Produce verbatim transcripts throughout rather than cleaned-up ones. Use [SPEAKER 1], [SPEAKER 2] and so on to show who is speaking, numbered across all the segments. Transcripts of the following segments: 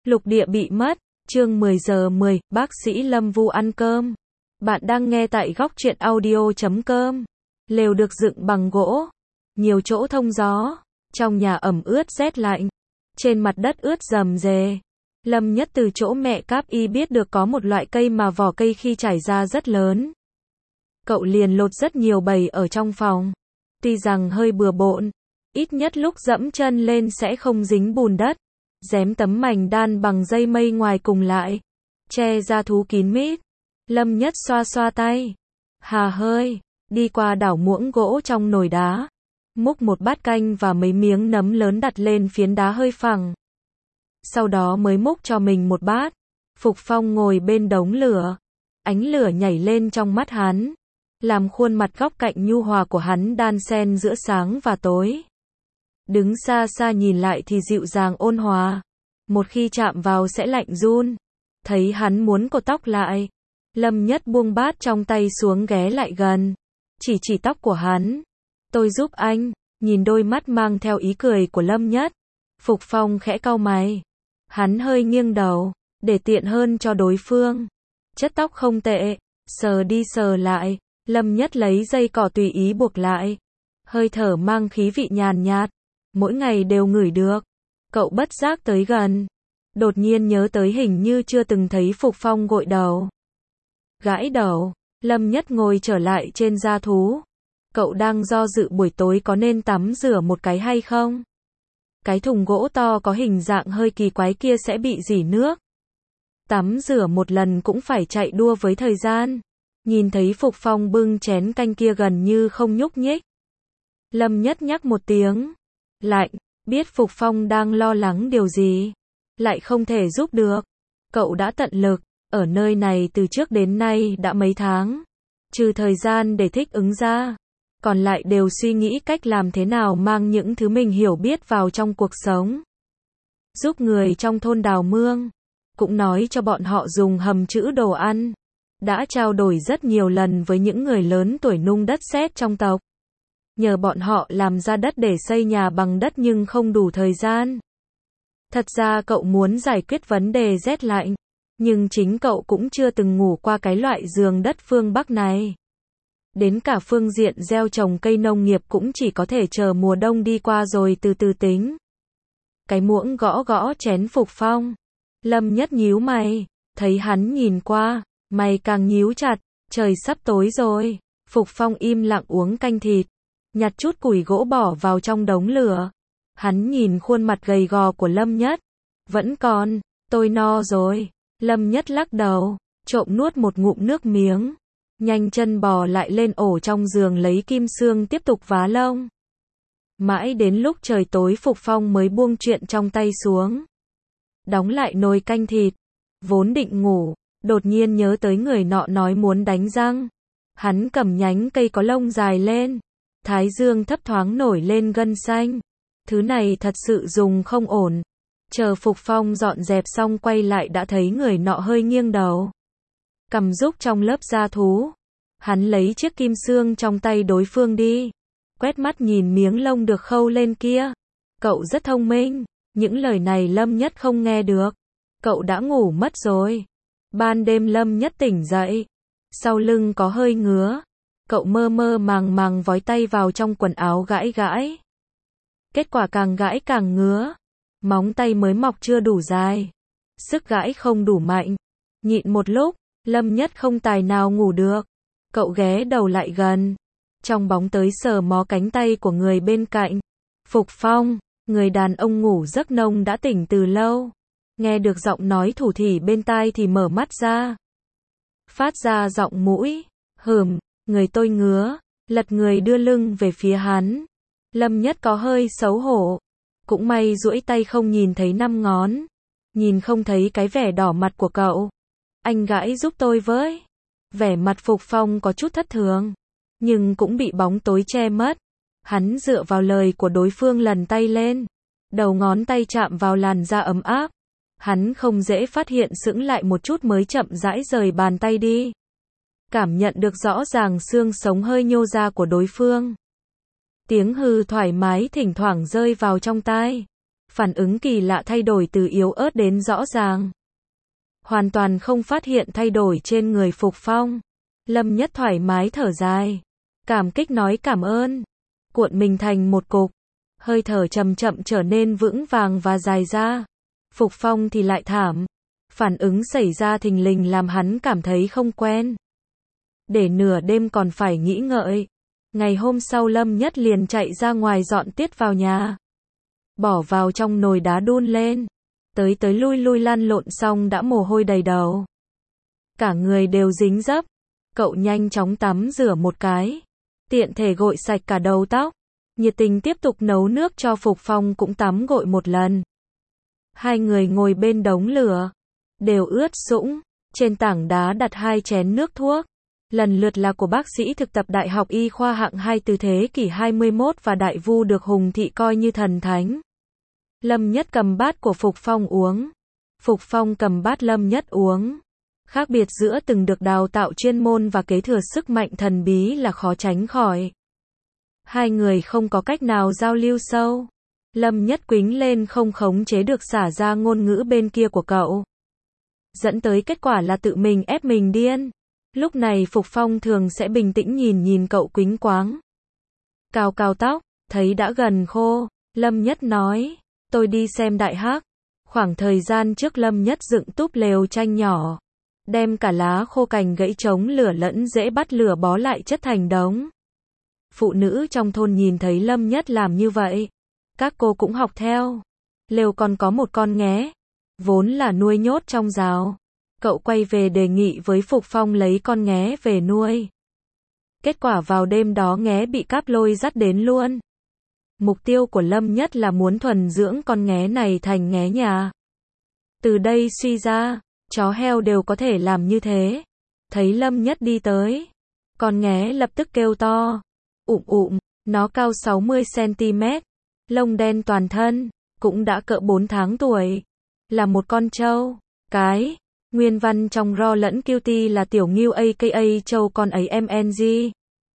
[SPEAKER 1] Lục địa bị mất, chương mười giờ mười, bác sĩ Lâm Vu ăn cơm. Bạn đang nghe tại góc truyện audio chấm com. Lều được dựng bằng gỗ, nhiều chỗ thông gió, trong nhà ẩm ướt rét lạnh, trên mặt đất ướt rầm rề. Lâm Nhất từ chỗ mẹ Cáp Y biết được có một loại cây mà vỏ cây khi trải ra rất lớn. Cậu liền lột rất nhiều bầy ở trong phòng. Tuy rằng hơi bừa bộn, ít nhất lúc dẫm chân lên sẽ không dính bùn đất. Dém tấm mảnh đan bằng dây mây ngoài cùng lại, che ra thú kín mít. Lâm Nhất xoa xoa tay, hà hơi, đi qua đảo muỗng gỗ trong nồi đá, múc một bát canh và mấy miếng nấm lớn đặt lên phiến đá hơi phẳng. Sau đó mới múc cho mình một bát. Phục Phong ngồi bên đống lửa, ánh lửa nhảy lên trong mắt hắn, làm khuôn mặt góc cạnh nhu hòa của hắn đan xen giữa sáng và tối. Đứng xa xa nhìn lại thì dịu dàng ôn hòa, một khi chạm vào sẽ lạnh run. Thấy hắn muốn cột tóc lại, Lâm Nhất buông bát trong tay xuống ghé lại gần, chỉ chỉ tóc của hắn. Tôi giúp anh. Nhìn đôi mắt mang theo ý cười của Lâm Nhất, Phục Phong khẽ cau mày. Hắn hơi nghiêng đầu, để tiện hơn cho đối phương. Chất tóc không tệ, sờ đi sờ lại, Lâm Nhất lấy dây cỏ tùy ý buộc lại. Hơi thở mang khí vị nhàn nhạt, mỗi ngày đều ngửi được. Cậu bất giác tới gần, đột nhiên nhớ tới hình như chưa từng thấy Phục Phong gội đầu. Gãi đầu, Lâm Nhất ngồi trở lại trên da thú. Cậu đang do dự buổi tối có nên tắm rửa một cái hay không? Cái thùng gỗ to có hình dạng hơi kỳ quái kia sẽ bị rỉ nước. Tắm rửa một lần cũng phải chạy đua với thời gian. Nhìn thấy Phục Phong bưng chén canh kia gần như không nhúc nhích, Lâm Nhất nhắc một tiếng. Lạnh, biết Phục Phong đang lo lắng điều gì, lại không thể giúp được. Cậu đã tận lực, ở nơi này từ trước đến nay đã mấy tháng. Trừ thời gian để thích ứng ra, còn lại đều suy nghĩ cách làm thế nào mang những thứ mình hiểu biết vào trong cuộc sống. Giúp người trong thôn đào mương, cũng nói cho bọn họ dùng hầm trữ đồ ăn. Đã trao đổi rất nhiều lần với những người lớn tuổi nung đất sét trong tộc. Nhờ bọn họ làm ra đất để xây nhà bằng đất nhưng không đủ thời gian. Thật ra cậu muốn giải quyết vấn đề rét lạnh, nhưng chính cậu cũng chưa từng ngủ qua cái loại giường đất phương Bắc này. Đến cả phương diện gieo trồng cây nông nghiệp cũng chỉ có thể chờ mùa đông đi qua rồi từ từ tính. Cái muỗng gõ gõ chén Phục Phong. Lâm Nhất nhíu mày, thấy hắn nhìn qua, mày càng nhíu chặt. Trời sắp tối rồi. Phục Phong im lặng uống canh thịt, nhặt chút củi gỗ bỏ vào trong đống lửa. Hắn nhìn khuôn mặt gầy gò của Lâm Nhất. Vẫn còn, tôi no rồi. Lâm Nhất lắc đầu, trộm nuốt một ngụm nước miếng. Nhanh chân bò lại lên ổ trong giường lấy kim xương tiếp tục vá lông. Mãi đến lúc trời tối Phục Phong mới buông chuyện trong tay xuống, đóng lại nồi canh thịt. Vốn định ngủ, đột nhiên nhớ tới người nọ nói muốn đánh răng. Hắn cầm nhánh cây có lông dài lên, thái dương thấp thoáng nổi lên gân xanh. Thứ này thật sự dùng không ổn. Chờ Phục Phong dọn dẹp xong quay lại đã thấy người nọ hơi nghiêng đầu, cầm rúc trong lớp da thú. Hắn lấy chiếc kim xương trong tay đối phương đi, quét mắt nhìn miếng lông được khâu lên kia. Cậu rất thông minh, những lời này Lâm Nhất không nghe được. Cậu đã ngủ mất rồi. Ban đêm Lâm Nhất tỉnh dậy, sau lưng có hơi ngứa. Cậu mơ mơ màng màng vói tay vào trong quần áo gãi gãi. Kết quả càng gãi càng ngứa. Móng tay mới mọc chưa đủ dài, sức gãi không đủ mạnh. Nhịn một lúc, Lâm Nhất không tài nào ngủ được. Cậu ghé đầu lại gần, trong bóng tối sờ mó cánh tay của người bên cạnh. Phục Phong, người đàn ông ngủ giấc nông đã tỉnh từ lâu. Nghe được giọng nói thủ thỉ bên tai thì mở mắt ra. Phát ra giọng mũi, hừm, người tôi ngứa, lật người đưa lưng về phía hắn. Lâm Nhất có hơi xấu hổ. Cũng may duỗi tay không nhìn thấy năm ngón. Nhìn không thấy cái vẻ đỏ mặt của cậu. Anh gãi giúp tôi với. Vẻ mặt Phục Phong có chút thất thường, nhưng cũng bị bóng tối che mất. Hắn dựa vào lời của đối phương lần tay lên. Đầu ngón tay chạm vào làn da ấm áp. Hắn không dễ phát hiện sững lại một chút mới chậm rãi rời bàn tay đi. Cảm nhận được rõ ràng xương sống hơi nhô ra của đối phương. Tiếng hừ thoải mái thỉnh thoảng rơi vào trong tai. phản ứng kỳ lạ thay đổi từ yếu ớt đến rõ ràng. Hoàn toàn không phát hiện thay đổi trên người Phục Phong. Lâm Nhất thoải mái thở dài, cảm kích nói cảm ơn, cuộn mình thành một cục, hơi thở chậm chậm trở nên vững vàng và dài ra. Phục Phong thì lại thảm, phản ứng xảy ra thình lình làm hắn cảm thấy không quen. Để nửa đêm còn phải nghĩ ngợi. Ngày hôm sau Lâm Nhất liền chạy ra ngoài dọn tiết vào nhà, bỏ vào trong nồi đá đun lên, tới tới lui lui lăn lộn xong đã mồ hôi đầy đầu, cả người đều dính dấp. Cậu nhanh chóng tắm rửa một cái, tiện thể gội sạch cả đầu tóc, nhiệt tình tiếp tục nấu nước cho Phục Phong cũng tắm gội một lần. Hai người ngồi bên đống lửa, đều ướt sũng, trên tảng đá đặt hai chén nước thuốc, lần lượt là của bác sĩ thực tập Đại học Y khoa hạng hai từ thế kỷ hai mươi mốt và đại vu được Hùng Thị coi như thần thánh. Lâm Nhất cầm bát của Phục Phong uống, Phục Phong cầm bát Lâm Nhất uống. Khác biệt giữa từng được đào tạo chuyên môn và kế thừa sức mạnh thần bí là khó tránh khỏi. Hai người không có cách nào giao lưu sâu. Lâm Nhất quính lên không khống chế được xả ra ngôn ngữ bên kia của cậu, dẫn tới kết quả là tự mình ép mình điên. Lúc này Phục Phong thường sẽ bình tĩnh nhìn nhìn cậu quính quáng. Cào cào tóc, thấy đã gần khô, Lâm Nhất nói, tôi đi xem Đại Hắc. Khoảng thời gian trước Lâm Nhất dựng túp lều tranh nhỏ, đem cả lá khô cành gãy chống lửa lẫn dễ bắt lửa bó lại chất thành đống. Phụ nữ trong thôn nhìn thấy Lâm Nhất làm như vậy, các cô cũng học theo. Lều còn có một con nghé, vốn là nuôi nhốt trong rào. Cậu quay về đề nghị với Phục Phong lấy con nghé về nuôi. Kết quả vào đêm đó nghé bị cáp lôi dắt đến luôn. Mục tiêu của Lâm Nhất là muốn thuần dưỡng con nghé này thành nghé nhà. Từ đây suy ra, chó heo đều có thể làm như thế. Thấy Lâm Nhất đi tới, con nghé lập tức kêu to. Ụm ụm, nó cao sáu mươi xăng-ti-mét, lông đen toàn thân, cũng đã cỡ bốn tháng tuổi. Là một con trâu. Cái nguyên văn trong raw lẫn cutie là tiểu ngưu aka trâu con ấy em giê.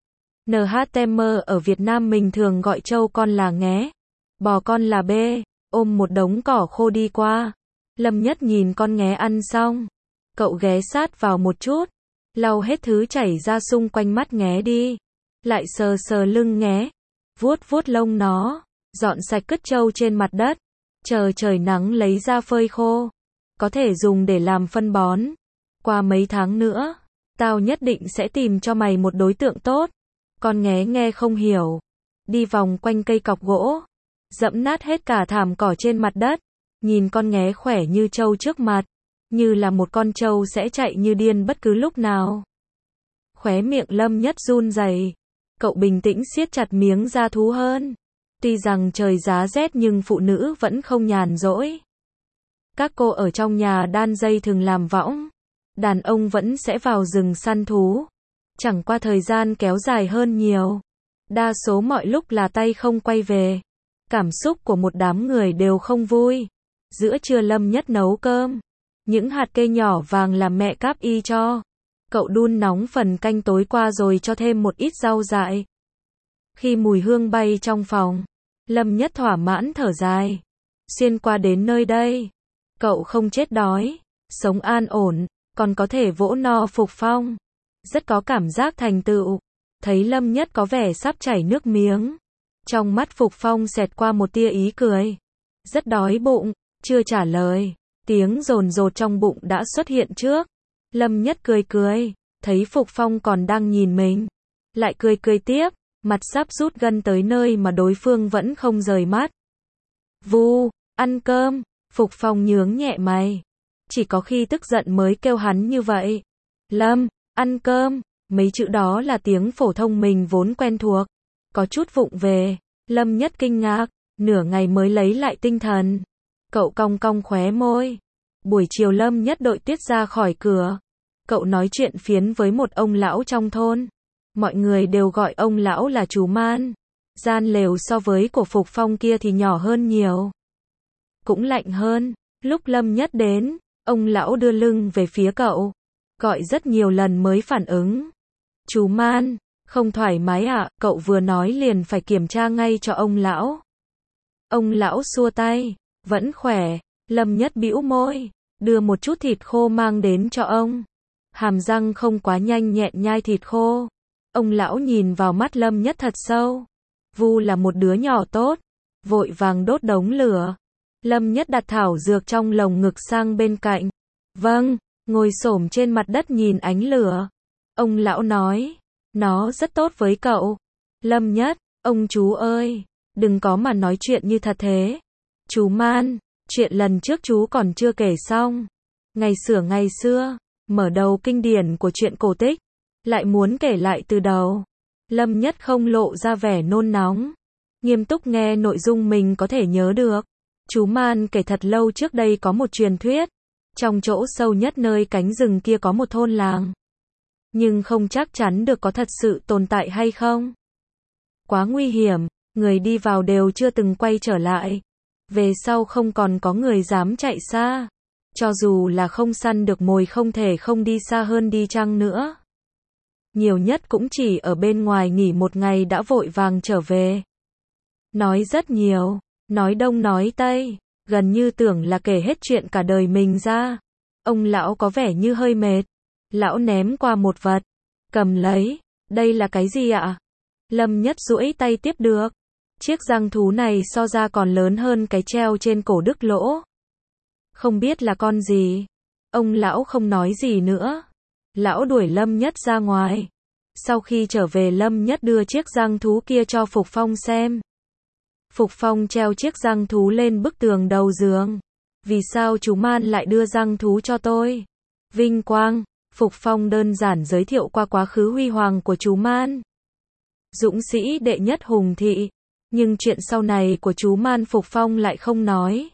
[SPEAKER 1] en hát em ở Việt Nam mình thường gọi trâu con là nghé, bò con là bê. Ôm một đống cỏ khô đi qua, Lâm Nhất nhìn con nghé ăn xong, cậu ghé sát vào một chút, lau hết thứ chảy ra xung quanh mắt nghé đi, lại sờ sờ lưng nghé, vuốt vuốt lông nó, dọn sạch cứt trâu trên mặt đất, chờ trời nắng lấy ra phơi khô, có thể dùng để làm phân bón. Qua mấy tháng nữa, tao nhất định sẽ tìm cho mày một đối tượng tốt. Con nghé nghe không hiểu, đi vòng quanh cây cọc gỗ, dẫm nát hết cả thảm cỏ trên mặt đất, nhìn con nghé khỏe như trâu trước mặt, như là một con trâu sẽ chạy như điên bất cứ lúc nào. Khóe miệng Lâm Nhất run rẩy, cậu bình tĩnh siết chặt miếng da thú hơn. Tuy rằng trời giá rét nhưng phụ nữ vẫn không nhàn rỗi. Các cô ở trong nhà đan dây thừng làm võng, đàn ông vẫn sẽ vào rừng săn thú. Chẳng qua thời gian kéo dài hơn nhiều. Đa số mọi lúc là tay không quay về. Cảm xúc của một đám người đều không vui. Giữa trưa Lâm Nhất nấu cơm. Những hạt kê nhỏ vàng là mẹ cáp y cho. Cậu đun nóng phần canh tối qua rồi cho thêm một ít rau dại. Khi mùi hương bay trong phòng, Lâm Nhất thỏa mãn thở dài. Xuyên qua đến nơi đây, cậu không chết đói, sống an ổn, còn có thể vỗ no Phục Phong. Rất có cảm giác thành tựu. Thấy Lâm Nhất có vẻ sắp chảy nước miếng, trong mắt Phục Phong xẹt qua một tia ý cười. Rất đói bụng, chưa trả lời, tiếng rồn rột trong bụng đã xuất hiện trước. Lâm Nhất cười cười, thấy Phục Phong còn đang nhìn mình, lại cười cười tiếp, mặt sắp rút gân tới nơi mà đối phương vẫn không rời mắt. Vu, ăn cơm. Phục Phong nhướng nhẹ mày, chỉ có khi tức giận mới kêu hắn như vậy. Lâm, ăn cơm, mấy chữ đó là tiếng phổ thông mình vốn quen thuộc, có chút vụng về. Lâm Nhất kinh ngạc, nửa ngày mới lấy lại tinh thần. Cậu cong cong khóe môi. Buổi chiều Lâm Nhất đội tuyết ra khỏi cửa. Cậu nói chuyện phiến với một ông lão trong thôn. Mọi người đều gọi ông lão là chú Man. Gian lều so với của Phục Phong kia thì nhỏ hơn nhiều, cũng lạnh hơn. Lúc Lâm Nhất đến, ông lão đưa lưng về phía cậu, gọi rất nhiều lần mới phản ứng. Chú Man, không thoải mái ạ? Cậu vừa nói liền phải kiểm tra ngay cho ông lão. Ông lão xua tay, Vẫn khỏe, Lâm Nhất bĩu môi, đưa một chút thịt khô mang đến cho ông. Hàm răng không quá nhanh nhẹn nhai thịt khô. Ông lão nhìn vào mắt Lâm Nhất thật sâu. Vu là một đứa nhỏ tốt, vội vàng đốt đống lửa. Lâm Nhất đặt thảo dược trong lồng ngực sang bên cạnh. Vâng, ngồi xổm trên mặt đất nhìn ánh lửa. Ông lão nói, nó rất tốt với cậu. Lâm Nhất, ông chú ơi, đừng có mà nói chuyện như thật thế. Chú Man, chuyện lần trước chú còn chưa kể xong. Ngày xưa ngày xưa, mở đầu kinh điển của chuyện cổ tích, lại muốn kể lại từ đầu. Lâm Nhất không lộ ra vẻ nôn nóng, nghiêm túc nghe nội dung mình có thể nhớ được. Chú Man kể thật lâu trước đây có một truyền thuyết, trong chỗ sâu nhất nơi cánh rừng kia có một thôn làng. Nhưng không chắc chắn được có thật sự tồn tại hay không. Quá nguy hiểm, người đi vào đều chưa từng quay trở lại. Về sau không còn có người dám chạy xa. Cho dù là không săn được mồi không thể không đi xa hơn đi chăng nữa. Nhiều nhất cũng chỉ ở bên ngoài nghỉ một ngày đã vội vàng trở về. Nói rất nhiều, nói đông nói tây, gần như tưởng là kể hết chuyện cả đời mình ra. Ông lão có vẻ như hơi mệt. Lão ném qua một vật. Cầm lấy, đây là cái gì ạ? Lâm Nhất duỗi tay tiếp được. Chiếc răng thú này so ra còn lớn hơn cái treo trên cổ Đức Lỗ. Không biết là con gì. Ông lão không nói gì nữa. Lão đuổi Lâm Nhất ra ngoài. Sau khi trở về Lâm Nhất đưa chiếc răng thú kia cho Phục Phong xem. Phục Phong treo chiếc răng thú lên bức tường đầu giường. Vì sao chú Man lại đưa răng thú cho tôi? Vinh quang. Phục Phong đơn giản giới thiệu qua quá khứ huy hoàng của chú Man. Dũng sĩ đệ nhất hùng thị. Nhưng chuyện sau này của chú Man Phục Phong lại không nói.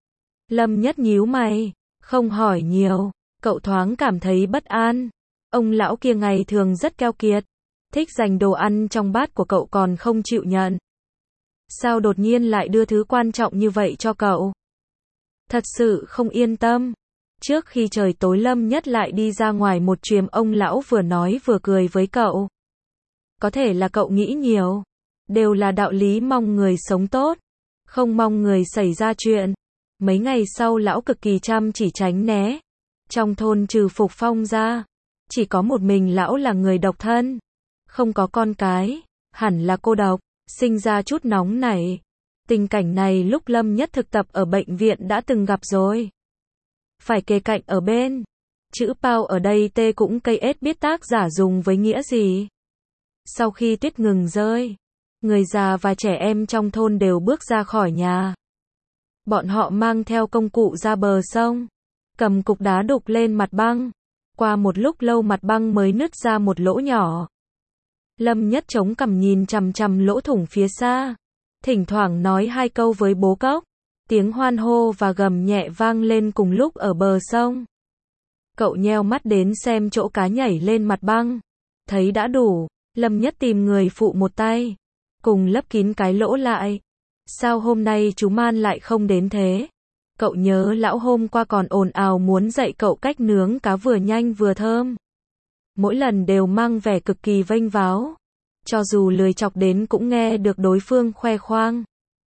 [SPEAKER 1] Lâm Nhất nhíu mày, không hỏi nhiều. Cậu thoáng cảm thấy bất an. Ông lão kia ngày thường rất keo kiệt. Thích dành đồ ăn trong bát của cậu còn không chịu nhận. Sao đột nhiên lại đưa thứ quan trọng như vậy cho cậu? Thật sự không yên tâm. Trước khi trời tối Lâm Nhất lại đi ra ngoài một chuyến, ông lão vừa nói vừa cười với cậu. Có thể là cậu nghĩ nhiều. Đều là đạo lý mong người sống tốt, không mong người xảy ra chuyện. Mấy ngày sau lão cực kỳ chăm chỉ tránh né. Trong thôn trừ Phục Phong ra, chỉ có một mình lão là người độc thân. Không có con cái, hẳn là cô độc, sinh ra chút nóng nảy. Tình cảnh này lúc Lâm Nhất thực tập ở bệnh viện đã từng gặp rồi. Phải kề cạnh ở bên. Chữ bao ở đây tê cũng cây ết biết tác giả dùng với nghĩa gì. Sau khi tuyết ngừng rơi, người già và trẻ em trong thôn đều bước ra khỏi nhà. Bọn họ mang theo công cụ ra bờ sông, cầm cục đá đục lên mặt băng. Qua một lúc lâu mặt băng mới nứt ra một lỗ nhỏ. Lâm Nhất chống cằm nhìn chằm chằm lỗ thủng phía xa. Thỉnh thoảng nói hai câu với bố cốc. Tiếng hoan hô và gầm nhẹ vang lên cùng lúc ở bờ sông. Cậu nheo mắt đến xem chỗ cá nhảy lên mặt băng. Thấy đã đủ, Lâm Nhất tìm người phụ một tay. Cùng lấp kín cái lỗ lại. Sao hôm nay chú Man lại không đến thế? Cậu nhớ lão hôm qua còn ồn ào muốn dạy cậu cách nướng cá vừa nhanh vừa thơm. Mỗi lần đều mang vẻ cực kỳ vênh váo. Cho dù lười chọc đến cũng nghe được đối phương khoe khoang.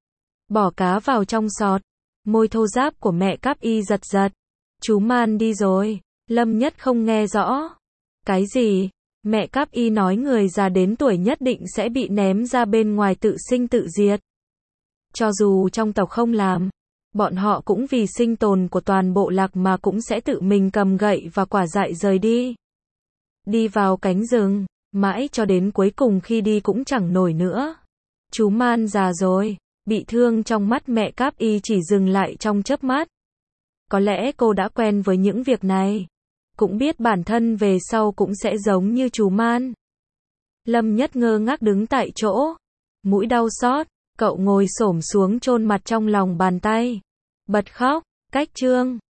[SPEAKER 1] Bỏ cá vào trong sọt. Môi thô ráp của mẹ Cáp Y giật giật. Chú Man đi rồi. Lâm Nhất không nghe rõ. Cái gì? Mẹ Cáp Y nói người già đến tuổi nhất định sẽ bị ném ra bên ngoài tự sinh tự diệt. Cho dù trong tộc không làm, bọn họ cũng vì sinh tồn của toàn bộ lạc mà cũng sẽ tự mình cầm gậy và quả dại rời đi. Đi vào cánh rừng, mãi cho đến cuối cùng khi đi cũng chẳng nổi nữa. Chú Man già rồi, bị thương trong mắt mẹ Cáp Y chỉ dừng lại trong chớp mắt. Có lẽ cô đã quen với những việc này. Cũng biết bản thân về sau cũng sẽ giống như chú Man. Lâm Nhất ngơ ngác đứng tại chỗ. Mũi đau xót, cậu ngồi xổm xuống chôn mặt trong lòng bàn tay. Bật khóc, cách chương.